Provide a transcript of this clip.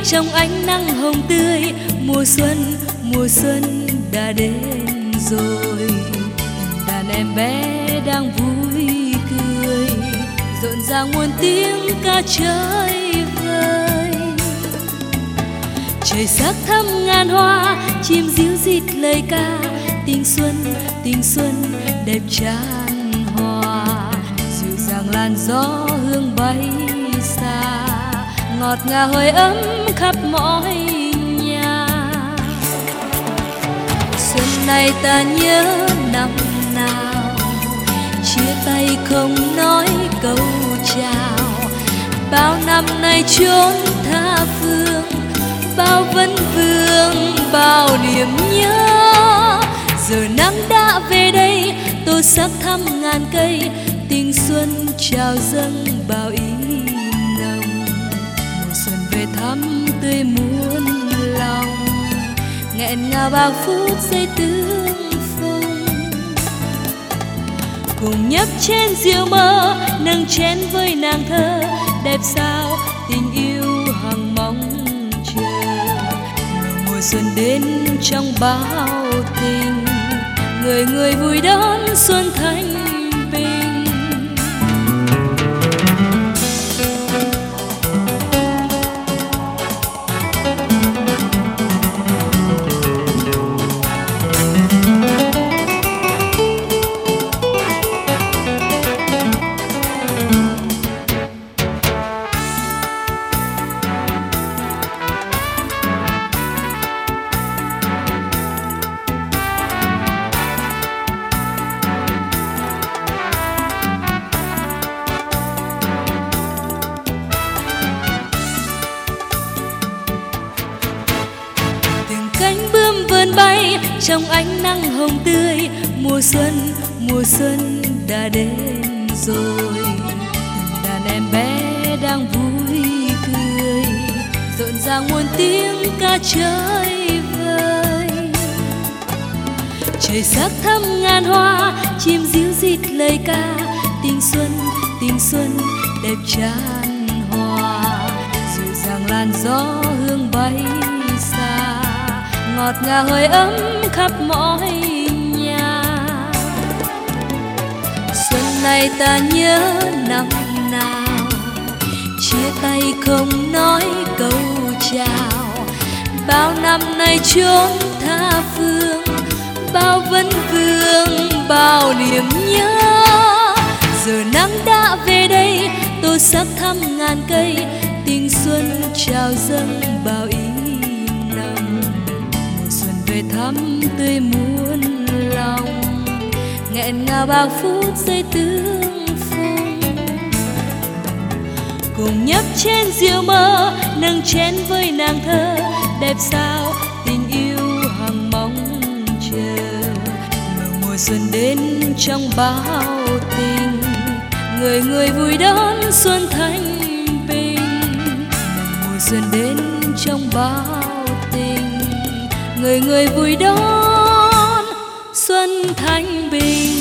trong ánh nắng hồng tươi. Mùa xuân đã đến rồi. Đàn em bé đang vui cười, rộn ràng muôn tiếng ca chơi vơi. Trời sắc thắm ngàn hoa, chim ríu rít lời ca. Tình xuân đẹp tràn hòa, dịu dàng làn gió hương bay xa, ngọt ngào hơi ấm khắp mọi nhà. Xuân này ta nhớ năm nào, chia tay không nói câu chào. Bao năm nay chốn tha phương, bao vấn vương, bao niềm nhớ. Giờ nắng đã về đây, tô sắc thắm ngàn cây. Tình xuân trào dâng bao ý nồng, mùa xuân về thăm tươi muôn lòng. Nghẹn ngào bao phút giây tương phùng, cùng nhấp chén rượu mơ, nâng chén với nàng thơ. Đẹp sao tình yêu hằng mong chờ, mùa xuân đến trong bao tình. Người người vui đón xuân thanh bình. Cánh bướm vươn bay trong ánh nắng hồng tươi. Mùa xuân đã đến rồi. Đàn em bé đang vui cười, rộn ràng muôn tiếng ca chơi vơi. Trời sắc thắm ngàn hoa, chim ríu rít lời ca. Tình xuân đẹp tràn hòa, dịu dàng làn gió hương bay xa, ngọt ngào hơi ấm khắp mọi nhà. Xuân này ta nhớ năm nào, chia tay không nói câu chào. Bao năm nay chốn tha phương, bao vấn vương, bao niềm nhớ. Giờ nắng đã về đây, tô sắc thắm ngàn cây. Tình xuân trào dâng bao ý nồng, về thăm tươi muôn lòng. Nghẹn ngào bao phút giây tương phùng, cùng nhấp chén rượu mơ, nâng chén với nàng thơ. Đẹp sao tình yêu hằng mong chờ, mùa xuân đến trong bao tình. Người người vui đón xuân thanh bình, mùa xuân đến trong bao tình. Người người vui đón xuân thanh bình.